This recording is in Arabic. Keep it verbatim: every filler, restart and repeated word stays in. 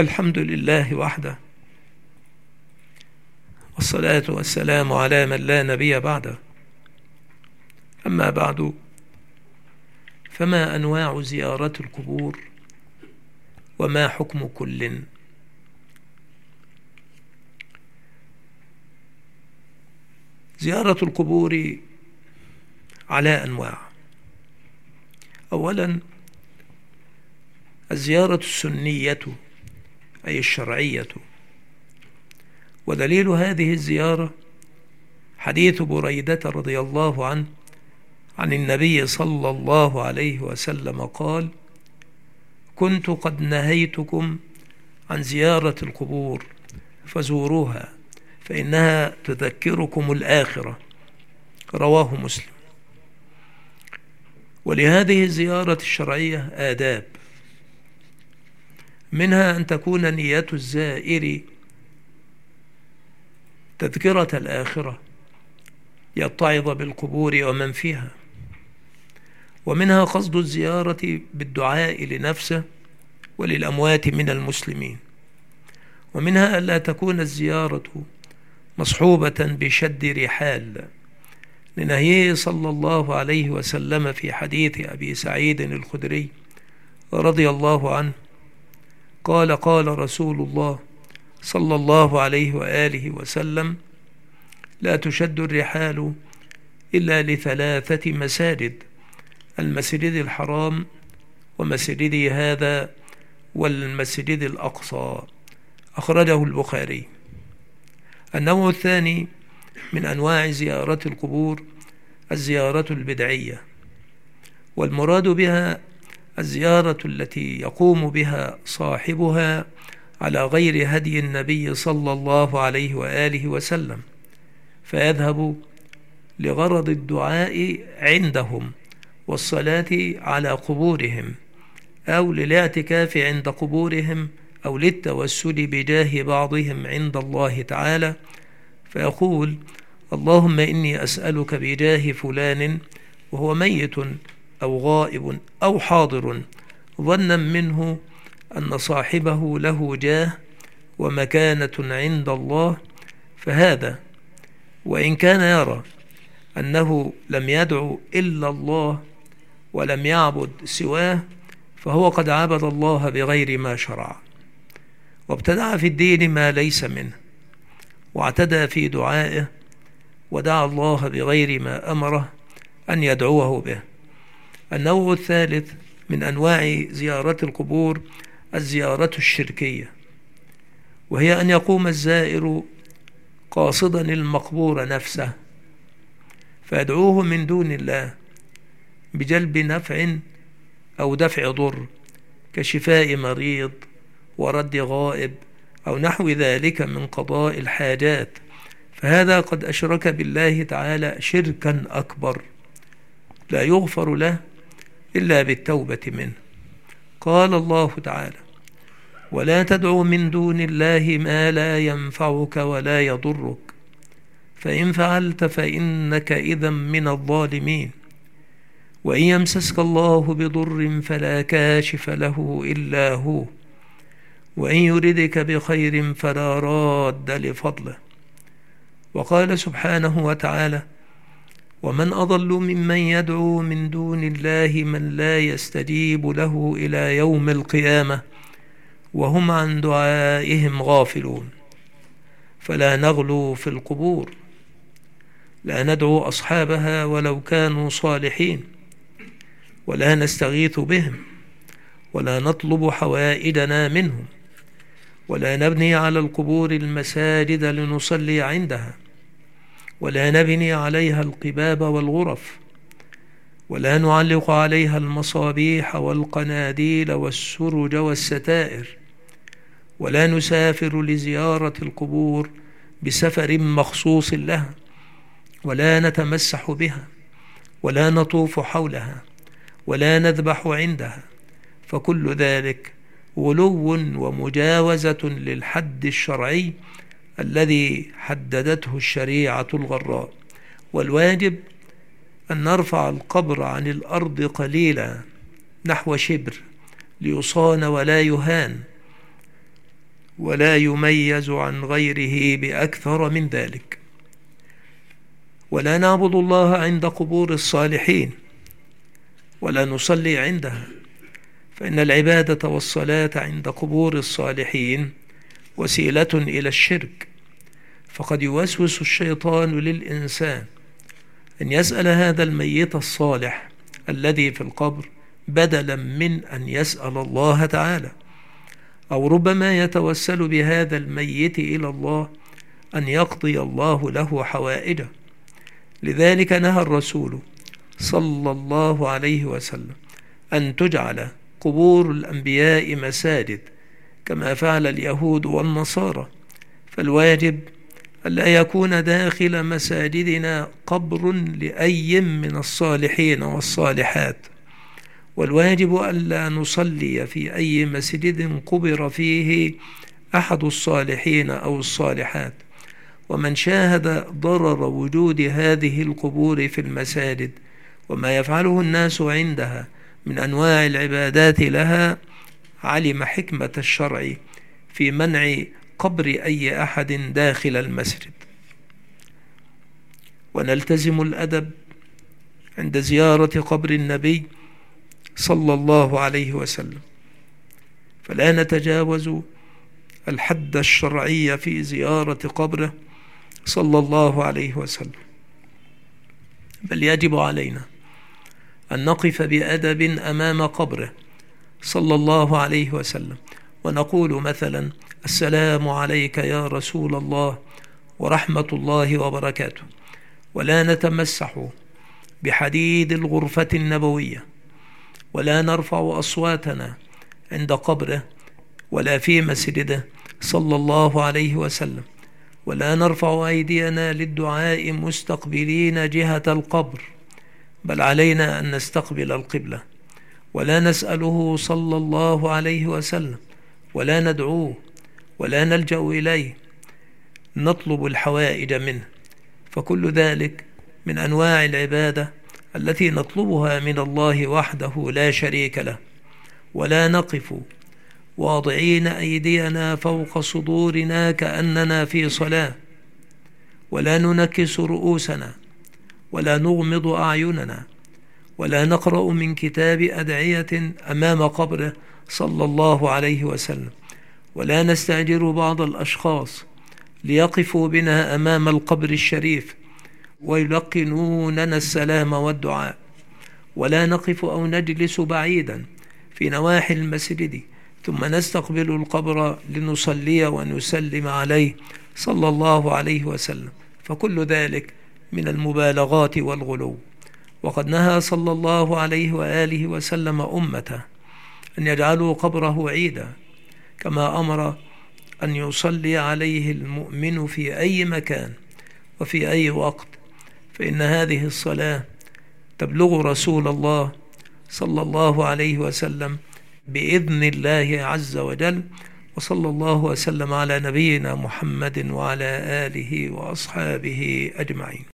الحمد لله وحده، والصلاة والسلام على من لا نبي بعده. أما بعد، فما أنواع زيارة القبور وما حكم كل؟ زيارة القبور على أنواع. أولا، الزيارة السنية أي الشرعية، ودليل هذه الزيارة حديث بريدة رضي الله عنه عن النبي صلى الله عليه وسلم قال: كنت قد نهيتكم عن زيارة القبور فزوروها فإنها تذكركم الآخرة. رواه مسلم. ولهذه الزيارة الشرعية آداب، منها أن تكون نية الزائر تذكرة الآخرة يتعظ بالقبور ومن فيها، ومنها قصد الزيارة بالدعاء لنفسه وللأموات من المسلمين، ومنها ألا تكون الزيارة مصحوبة بشد رحال، لنهيه صلى الله عليه وسلم في حديث أبي سعيد الخدري رضي الله عنه قال: قال رسول الله صلى الله عليه وآله وسلم: لا تشد الرحال إلا لثلاثة مساجد: المسجد الحرام ومسجدي هذا والمسجد الأقصى. أخرجه البخاري. النوع الثاني من أنواع زيارة القبور الزيارة البدعية، والمراد بها الزيارة التي يقوم بها صاحبها على غير هدي النبي صلى الله عليه وآله وسلم، فيذهب لغرض الدعاء عندهم والصلاة على قبورهم، أو للاعتكاف عند قبورهم، أو للتوسل بجاه بعضهم عند الله تعالى، فيقول: اللهم إني أسألك بجاه فلان وهو ميت أو غائب أو حاضر، ظنا منه أن صاحبه له جاه ومكانة عند الله، فهذا وإن كان يرى أنه لم يدعو إلا الله ولم يعبد سواه، فهو قد عبد الله بغير ما شرع، وابتدع في الدين ما ليس منه، واعتدى في دعائه، ودعا الله بغير ما أمره أن يدعوه به. النوع الثالث من أنواع زيارة القبور الزيارة الشركية، وهي أن يقوم الزائر قاصدا المقبور نفسه فيدعوه من دون الله بجلب نفع أو دفع ضر، كشفاء مريض ورد غائب أو نحو ذلك من قضاء الحاجات، فهذا قد أشرك بالله تعالى شركا أكبر لا يغفر له إلا بالتوبة منه. قال الله تعالى: ولا تدع من دون الله ما لا ينفعك ولا يضرك، فإن فعلت فإنك إذا من الظالمين، وإن يمسسك الله بضر فلا كاشف له إلا هو، وإن يردك بخير فلا راد لفضله. وقال سبحانه وتعالى: ومن أضل ممن يدعو من دون الله من لا يستجيب له إلى يوم القيامة وهم عن دعائهم غافلون. فلا نغلو في القبور، لا ندعو أصحابها ولو كانوا صالحين، ولا نستغيث بهم، ولا نطلب حوائجنا منهم، ولا نبني على القبور المساجد لنصلي عندها، ولا نبني عليها القباب والغرف، ولا نعلق عليها المصابيح والقناديل والسرج والستائر، ولا نسافر لزيارة القبور بسفر مخصوص لها، ولا نتمسح بها، ولا نطوف حولها، ولا نذبح عندها، فكل ذلك غلو ومجاوزة للحد الشرعي الذي حددته الشريعة الغراء. والواجب أن نرفع القبر عن الأرض قليلا نحو شبر ليصان ولا يهان، ولا يميز عن غيره بأكثر من ذلك. ولا نعبد الله عند قبور الصالحين ولا نصلي عندها، فإن العبادة والصلاة عند قبور الصالحين وسيلة إلى الشرك. فقد يوسوس الشيطان للإنسان أن يسأل هذا الميت الصالح الذي في القبر بدلا من أن يسأل الله تعالى، أو ربما يتوسل بهذا الميت إلى الله أن يقضي الله له حوائجه. لذلك نهى الرسول صلى الله عليه وسلم أن تجعل قبور الأنبياء مساجد كما فعل اليهود والنصارى، فالواجب ألا يكون داخل مساجدنا قبر لأي من الصالحين والصالحات، والواجب ألا نصلي في أي مسجد قبر فيه أحد الصالحين أو الصالحات. ومن شاهد ضرر وجود هذه القبور في المساجد وما يفعله الناس عندها من أنواع العبادات لها علم حكمة الشرع في منع قبر أي أحد داخل المسجد. ونلتزم الأدب عند زيارة قبر النبي صلى الله عليه وسلم، فلا نتجاوز الحد الشرعي في زيارة قبره صلى الله عليه وسلم، بل يجب علينا أن نقف بأدب أمام قبره صلى الله عليه وسلم ونقول مثلا: السلام عليك يا رسول الله ورحمة الله وبركاته، ولا نتمسح بحديد الغرفة النبوية، ولا نرفع أصواتنا عند قبره ولا في مسجده صلى الله عليه وسلم، ولا نرفع أيدينا للدعاء مستقبلين جهة القبر، بل علينا أن نستقبل القبلة، ولا نسأله صلى الله عليه وسلم، ولا ندعوه، ولا نلجأ إليه، نطلب الحوائج منه. فكل ذلك من أنواع العبادة التي نطلبها من الله وحده لا شريك له. ولا نقف واضعين أيدينا فوق صدورنا كأننا في صلاة، ولا ننكس رؤوسنا، ولا نغمض أعيننا، ولا نقرأ من كتاب أدعية أمام قبره صلى الله عليه وسلم، ولا نستأجر بعض الأشخاص ليقفوا بنا أمام القبر الشريف ويلقنوننا السلام والدعاء، ولا نقف أو نجلس بعيدا في نواحي المسجد ثم نستقبل القبر لنصلي ونسلم عليه صلى الله عليه وسلم، فكل ذلك من المبالغات والغلو. وقد نهى صلى الله عليه وآله وسلم أمته أن يجعلوا قبره عيدا، كما أمر أن يصلي عليه المؤمن في أي مكان وفي أي وقت، فإن هذه الصلاة تبلغ رسول الله صلى الله عليه وسلم بإذن الله عز وجل. وصلى الله وسلم على نبينا محمد وعلى آله وأصحابه أجمعين.